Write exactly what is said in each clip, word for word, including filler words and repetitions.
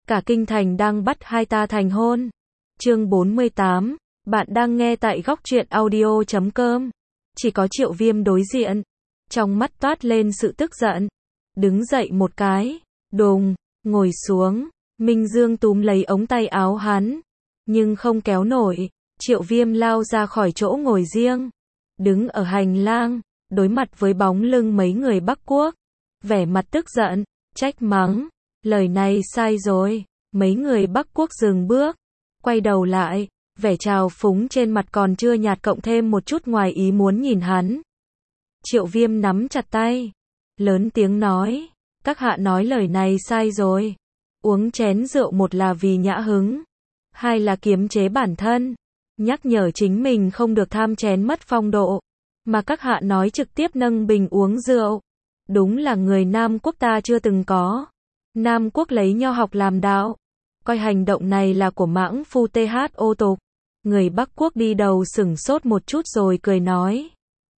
cả kinh thành đang bắt hai ta thành hôn. Chương bốn mươi tám, bạn đang nghe tại góc truyện audio chấm com. Chỉ có Triệu Viêm đối diện, trong mắt toát lên sự tức giận. Đứng dậy một cái, đùng, ngồi xuống, Minh Dương túm lấy ống tay áo hắn, nhưng không kéo nổi. Triệu Viêm lao ra khỏi chỗ ngồi riêng, đứng ở hành lang, đối mặt với bóng lưng mấy người Bắc Quốc, vẻ mặt tức giận, trách mắng, lời này sai rồi. Mấy người Bắc Quốc dừng bước, quay đầu lại, vẻ trào phúng trên mặt còn chưa nhạt cộng thêm một chút ngoài ý muốn nhìn hắn. Triệu Viêm nắm chặt tay, lớn tiếng nói, các hạ nói lời này sai rồi. Uống chén rượu một là vì nhã hứng, hai là kiềm chế bản thân, nhắc nhở chính mình không được tham chén mất phong độ, mà các hạ nói trực tiếp nâng bình uống rượu. Đúng là người Nam Quốc ta chưa từng có. Nam Quốc lấy nho học làm đạo, coi hành động này là của mãng phu th ô tục. Người Bắc Quốc đi đầu sửng sốt một chút rồi cười nói,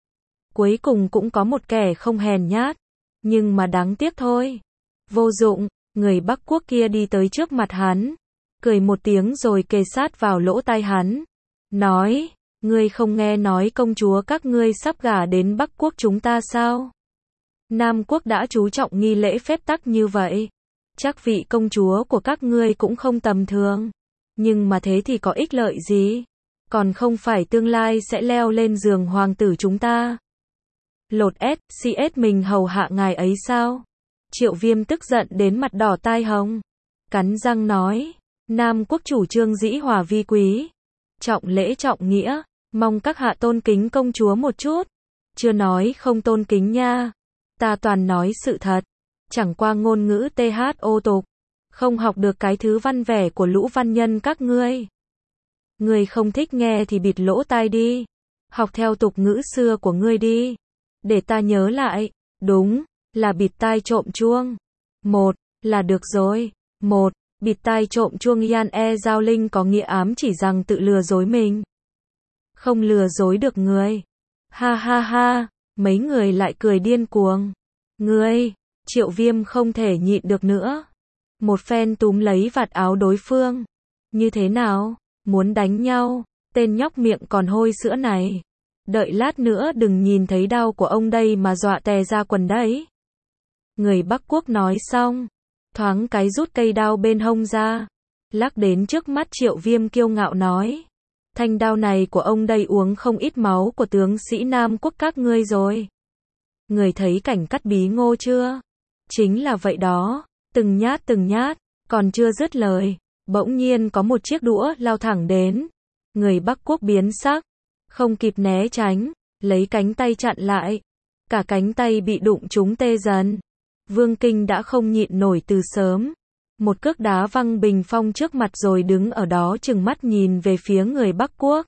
cuối cùng cũng có một kẻ không hèn nhát, nhưng mà đáng tiếc thôi. Vô dụng. Người Bắc Quốc kia đi tới trước mặt hắn, cười một tiếng rồi kề sát vào lỗ tai hắn, nói, ngươi không nghe nói công chúa các ngươi sắp gả đến Bắc Quốc chúng ta sao? Nam Quốc đã chú trọng nghi lễ phép tắc như vậy, chắc vị công chúa của các ngươi cũng không tầm thường. Nhưng mà thế thì có ích lợi gì? Còn không phải tương lai sẽ leo lên giường hoàng tử chúng ta. Lột ét, xê ét mình hầu hạ ngài ấy sao? Triệu Viêm tức giận đến mặt đỏ tai hồng, cắn răng nói, Nam Quốc chủ trương dĩ hòa vi quý, trọng lễ trọng nghĩa, mong các hạ tôn kính công chúa một chút. Chưa nói không tôn kính nha, ta toàn nói sự thật, chẳng qua ngôn ngữ th ô tục, không học được cái thứ văn vẻ của lũ văn nhân các ngươi. Ngươi không thích nghe thì bịt lỗ tai đi, học theo tục ngữ xưa của ngươi đi, để ta nhớ lại. Đúng là bịt tai trộm chuông. Một là được rồi. Một, bịt tai trộm chuông Yan e Giao Linh có nghĩa ám chỉ rằng tự lừa dối mình, không lừa dối được người. Ha ha ha, mấy người lại cười điên cuồng. Ngươi, Triệu Viêm không thể nhịn được nữa, một phen túm lấy vạt áo đối phương. Như thế nào, muốn đánh nhau, tên nhóc miệng còn hôi sữa này. Đợi lát nữa đừng nhìn thấy đau của ông đây mà dọa tè ra quần đấy. Người Bắc Quốc nói xong, thoáng cái rút cây đao bên hông ra, lắc đến trước mắt Triệu Viêm kiêu ngạo nói, thanh đao này của ông đây uống không ít máu của tướng sĩ Nam Quốc các ngươi rồi. Người thấy cảnh cắt bí ngô chưa? Chính là vậy đó, từng nhát từng nhát. Còn chưa dứt lời, bỗng nhiên có một chiếc đũa lao thẳng đến. Người Bắc Quốc biến sắc, không kịp né tránh, lấy cánh tay chặn lại, cả cánh tay bị đụng trúng tê dần. Vương Kinh đã không nhịn nổi từ sớm, một cước đá văng bình phong trước mặt rồi đứng ở đó trừng mắt nhìn về phía người Bắc Quốc.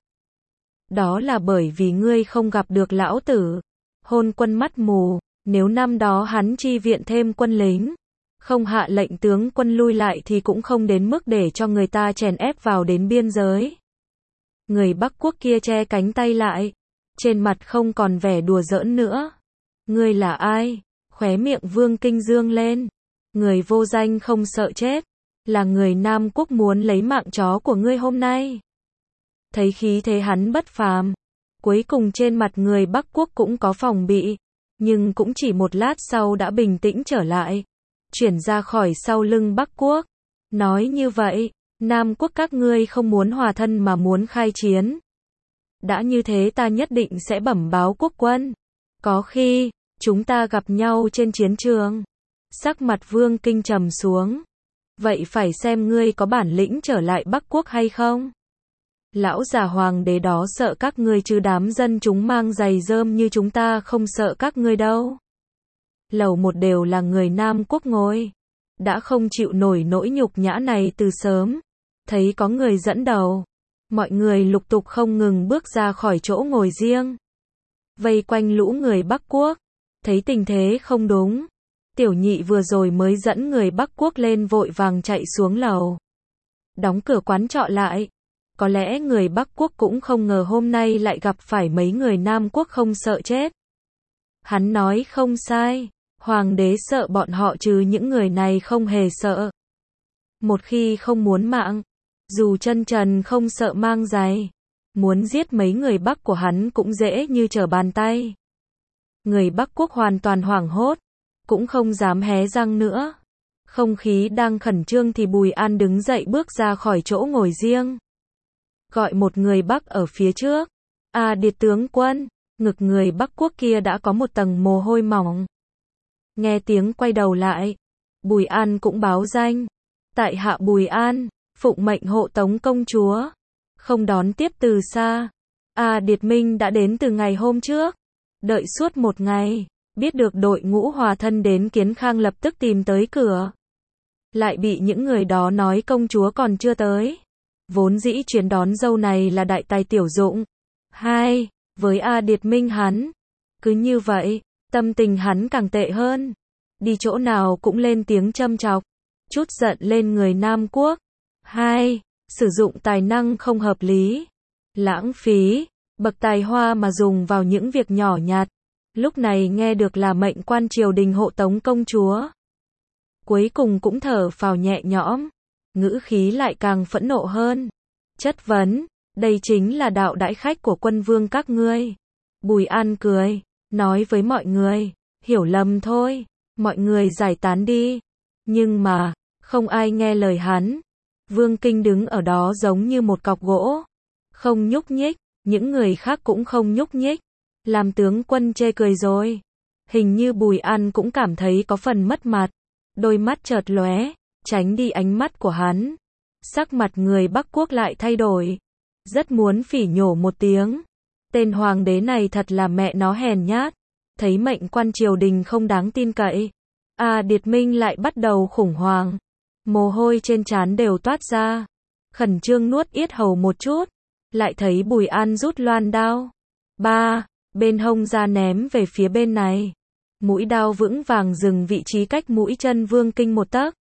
Đó là bởi vì ngươi không gặp được lão tử, hôn quân mắt mù. Nếu năm đó hắn chi viện thêm quân lính, không hạ lệnh tướng quân lui lại thì cũng không đến mức để cho người ta chèn ép vào đến biên giới. Người Bắc Quốc kia che cánh tay lại, trên mặt không còn vẻ đùa giỡn nữa. Ngươi là ai? Khóe miệng Vương Kinh dương lên. Người vô danh không sợ chết, là người Nam Quốc muốn lấy mạng chó của ngươi hôm nay. Thấy khí thế hắn bất phàm, cuối cùng trên mặt người Bắc Quốc cũng có phòng bị, nhưng cũng chỉ một lát sau đã bình tĩnh trở lại, chuyển ra khỏi sau lưng Bắc Quốc. Nói như vậy, Nam Quốc các ngươi không muốn hòa thân mà muốn khai chiến. Đã như thế ta nhất định sẽ bẩm báo quốc quân. Có khi, chúng ta gặp nhau trên chiến trường. Sắc mặt Vương Kinh trầm xuống. Vậy phải xem ngươi có bản lĩnh trở lại Bắc Quốc hay không? Lão già hoàng đế đó sợ các ngươi chứ đám dân chúng mang giày rơm như chúng ta không sợ các ngươi đâu. Lầu một đều là người Nam Quốc ngồi, đã không chịu nổi nỗi nhục nhã này từ sớm. Thấy có người dẫn đầu, mọi người lục tục không ngừng bước ra khỏi chỗ ngồi riêng, vây quanh lũ người Bắc Quốc. Thấy tình thế không đúng, tiểu nhị vừa rồi mới dẫn người Bắc Quốc lên vội vàng chạy xuống lầu, đóng cửa quán trọ lại. Có lẽ người Bắc Quốc cũng không ngờ hôm nay lại gặp phải mấy người Nam Quốc không sợ chết. Hắn nói không sai, hoàng đế sợ bọn họ chứ những người này không hề sợ. Một khi không muốn mạng, dù chân trần không sợ mang giày, muốn giết mấy người Bắc của hắn cũng dễ như trở bàn tay. Người Bắc quốc hoàn toàn hoảng hốt, cũng không dám hé răng nữa. Không khí đang khẩn trương thì Bùi An đứng dậy bước ra khỏi chỗ ngồi riêng. Gọi một người Bắc ở phía trước. À Điệt tướng quân, ngực người Bắc quốc kia đã có một tầng mồ hôi mỏng. Nghe tiếng quay đầu lại, Bùi An cũng báo danh. Tại hạ Bùi An, phụng mệnh hộ tống công chúa. Không đón tiếp từ xa. À Điệt Minh đã đến từ ngày hôm trước. Đợi suốt một ngày, biết được đội ngũ hòa thân đến Kiến Khang lập tức tìm tới cửa. Lại bị những người đó nói công chúa còn chưa tới. Vốn dĩ chuyến đón dâu này là đại tài tiểu dụng. Hai, với A Điệt Minh hắn. Cứ như vậy, tâm tình hắn càng tệ hơn. Đi chỗ nào cũng lên tiếng châm chọc. Chút giận lên người Nam Quốc. Hai, sử dụng tài năng không hợp lý. Lãng phí, bậc tài hoa mà dùng vào những việc nhỏ nhặt. Lúc này nghe được là mệnh quan triều đình hộ tống công chúa. Cuối cùng cũng thở phào nhẹ nhõm. Ngữ khí lại càng phẫn nộ hơn. Chất vấn, đây chính là đạo đãi khách của quân vương các ngươi. Bùi An cười, nói với mọi người, hiểu lầm thôi, mọi người giải tán đi. Nhưng mà, không ai nghe lời hắn. Vương Kinh đứng ở đó giống như một cọc gỗ. Không nhúc nhích, những người khác cũng không nhúc nhích. Làm tướng quân chê cười rồi. Hình như Bùi An cũng cảm thấy có phần mất mặt. Đôi mắt chợt lóe, tránh đi ánh mắt của hắn. Sắc mặt người Bắc quốc lại thay đổi. Rất muốn phỉ nhổ một tiếng. Tên hoàng đế này thật là mẹ nó hèn nhát. Thấy mệnh quan triều đình không đáng tin cậy. À Điệt Minh lại bắt đầu khủng hoảng. Mồ hôi trên trán đều toát ra. Khẩn trương nuốt yết hầu một chút. Lại thấy Bùi An rút loan đao. Ba, bên hông ra ném về phía bên này. Mũi đao vững vàng dừng vị trí cách mũi chân Vương Kinh một tấc.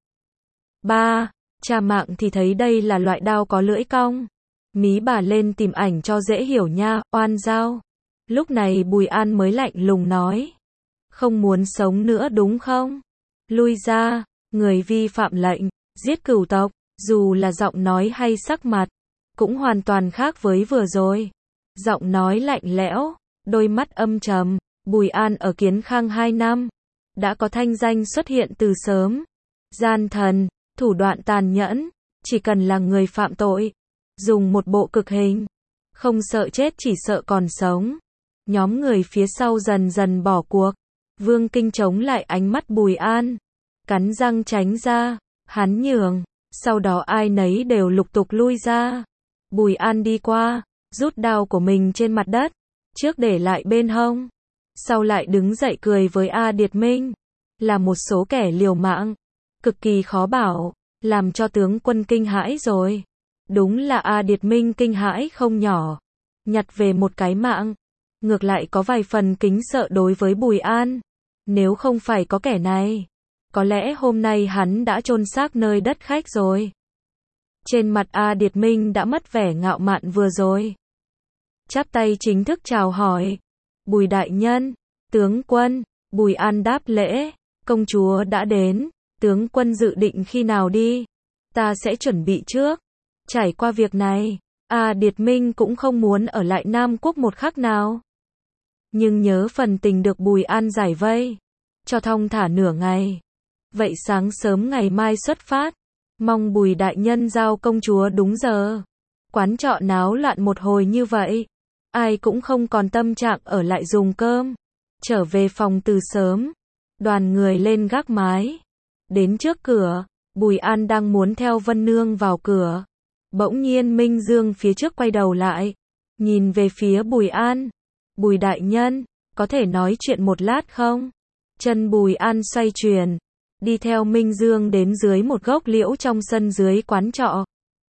Ba, cha mạng thì thấy đây là loại đao có lưỡi cong. Mí bà lên tìm ảnh cho dễ hiểu nha, oan dao. Lúc này Bùi An mới lạnh lùng nói. Không muốn sống nữa đúng không? Lui ra, người vi phạm lệnh, giết cửu tộc, dù là giọng nói hay sắc mặt, cũng hoàn toàn khác với vừa rồi. Giọng nói lạnh lẽo, đôi mắt âm trầm. Bùi An ở Kiến Khang hai năm, đã có thanh danh xuất hiện từ sớm. Gian thần, thủ đoạn tàn nhẫn, chỉ cần là người phạm tội, dùng một bộ cực hình, không sợ chết chỉ sợ còn sống. Nhóm người phía sau dần dần bỏ cuộc. Vương Kinh chống lại ánh mắt Bùi An, cắn răng tránh ra, hắn nhường, sau đó ai nấy đều lục tục lui ra. Bùi An đi qua, rút đao của mình trên mặt đất, trước để lại bên hông, sau lại đứng dậy cười với A Điệt Minh. Là một số kẻ liều mạng, cực kỳ khó bảo, làm cho tướng quân kinh hãi rồi. Đúng là A Điệt Minh kinh hãi không nhỏ, nhặt về một cái mạng, ngược lại có vài phần kính sợ đối với Bùi An. Nếu không phải có kẻ này, có lẽ hôm nay hắn đã chôn xác nơi đất khách rồi. Trên mặt A Điệt Minh đã mất vẻ ngạo mạn vừa rồi. Chắp tay chính thức chào hỏi. Bùi đại nhân, tướng quân. Bùi An đáp lễ. Công chúa đã đến, tướng quân dự định khi nào đi? Ta sẽ chuẩn bị trước. Trải qua việc này, A Điệt Minh cũng không muốn ở lại Nam Quốc một khắc nào. Nhưng nhớ phần tình được Bùi An giải vây, cho thong thả nửa ngày. Vậy sáng sớm ngày mai xuất phát, mong Bùi đại nhân giao công chúa đúng giờ. Quán trọ náo loạn một hồi như vậy, ai cũng không còn tâm trạng ở lại dùng cơm. Trở về phòng từ sớm, đoàn người lên gác mái. Đến trước cửa, Bùi An đang muốn theo Vân Nương vào cửa. Bỗng nhiên Minh Dương phía trước quay đầu lại, nhìn về phía Bùi An. Bùi đại nhân, có thể nói chuyện một lát không? Chân Bùi An xoay chuyển, đi theo Minh Dương đến dưới một gốc liễu trong sân dưới quán trọ.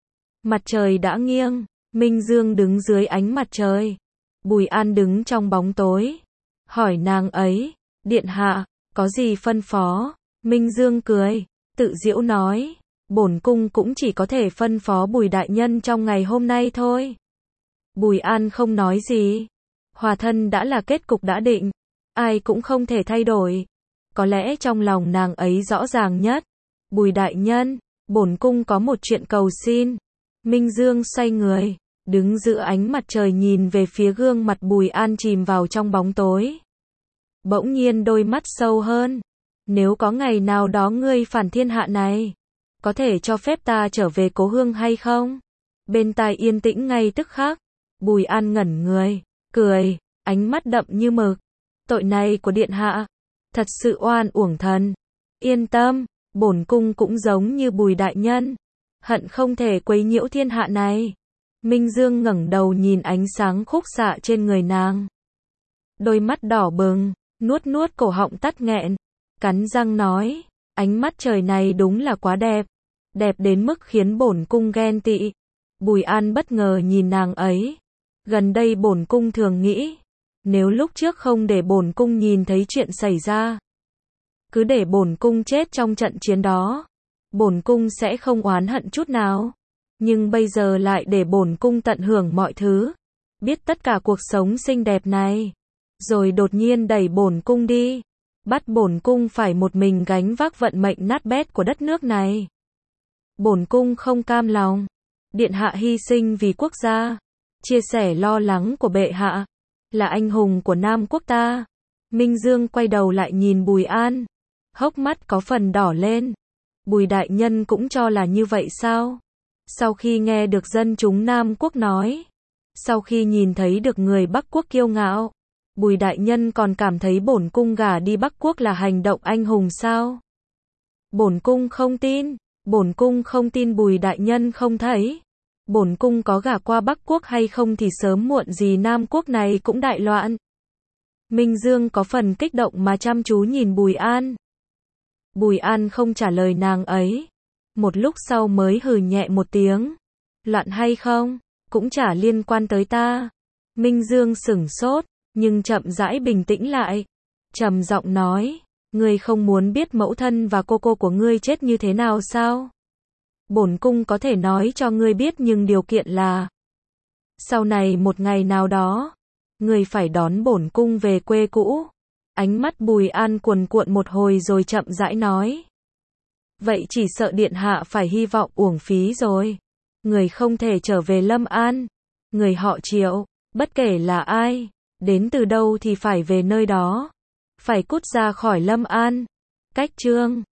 Mặt trời đã nghiêng, Minh Dương đứng dưới ánh mặt trời. Bùi An đứng trong bóng tối, hỏi nàng ấy, điện hạ, có gì phân phó? Minh Dương cười, tự giễu nói, bổn cung cũng chỉ có thể phân phó Bùi đại nhân trong ngày hôm nay thôi. Bùi An không nói gì. Hòa thân đã là kết cục đã định, ai cũng không thể thay đổi. Có lẽ trong lòng nàng ấy rõ ràng nhất. Bùi đại nhân, Bổn cung có một chuyện cầu xin. Minh Dương xoay người, đứng giữa ánh mặt trời nhìn về phía gương mặt Bùi An chìm vào trong bóng tối. Bỗng nhiên đôi mắt sâu hơn. Nếu có ngày nào đó ngươi phản thiên hạ này, có thể cho phép ta trở về cố hương hay không? Bên tai yên tĩnh ngay tức khắc. Bùi An ngẩn người, cười, ánh mắt đậm như mực. Tội này của điện hạ, thật sự oan uổng thần. Yên tâm, bổn cung cũng giống như Bùi đại nhân, hận không thể quấy nhiễu thiên hạ này. Minh Dương ngẩng đầu nhìn ánh sáng khúc xạ trên người nàng. Đôi mắt đỏ bừng, nuốt nuốt cổ họng tắt nghẹn, cắn răng nói, ánh mắt trời này đúng là quá đẹp, đẹp đến mức khiến bổn cung ghen tị. Bùi An bất ngờ nhìn nàng ấy. Gần đây bổn cung thường nghĩ, nếu lúc trước không để bổn cung nhìn thấy chuyện xảy ra, cứ để bổn cung chết trong trận chiến đó, bổn cung sẽ không oán hận chút nào. Nhưng bây giờ lại để bổn cung tận hưởng mọi thứ, biết tất cả cuộc sống xinh đẹp này, rồi đột nhiên đẩy bổn cung đi, bắt bổn cung phải một mình gánh vác vận mệnh nát bét của đất nước này. Bổn cung không cam lòng. Điện hạ hy sinh vì quốc gia, chia sẻ lo lắng của bệ hạ, là anh hùng của Nam quốc ta. Minh Dương quay đầu lại nhìn Bùi An, hốc mắt có phần đỏ lên. Bùi đại nhân cũng cho là như vậy sao? Sau khi nghe được dân chúng Nam quốc nói, sau khi nhìn thấy được người Bắc quốc kiêu ngạo, Bùi đại nhân còn cảm thấy bổn cung gả đi Bắc quốc là hành động anh hùng sao? Bổn cung không tin, bổn cung không tin Bùi đại nhân không thấy. Bổn cung có gả qua Bắc quốc hay không thì sớm muộn gì Nam quốc này cũng đại loạn. Minh Dương có phần kích động mà chăm chú nhìn Bùi An. Bùi An không trả lời nàng ấy. Một lúc sau mới hừ nhẹ một tiếng. Loạn hay không, cũng chả liên quan tới ta. Minh Dương sửng sốt, nhưng chậm rãi bình tĩnh lại. Trầm giọng nói, ngươi không muốn biết mẫu thân và cô cô của ngươi chết như thế nào sao? Bổn cung có thể nói cho ngươi biết, nhưng điều kiện là sau này một ngày nào đó, ngươi phải đón bổn cung về quê cũ. Ánh mắt Bùi An cuồn cuộn một hồi rồi chậm rãi nói, vậy chỉ sợ điện hạ phải hy vọng uổng phí rồi. Người không thể trở về Lâm An. Người họ Triệu, bất kể là ai, đến từ đâu thì phải về nơi đó, phải cút ra khỏi Lâm An. Cách chương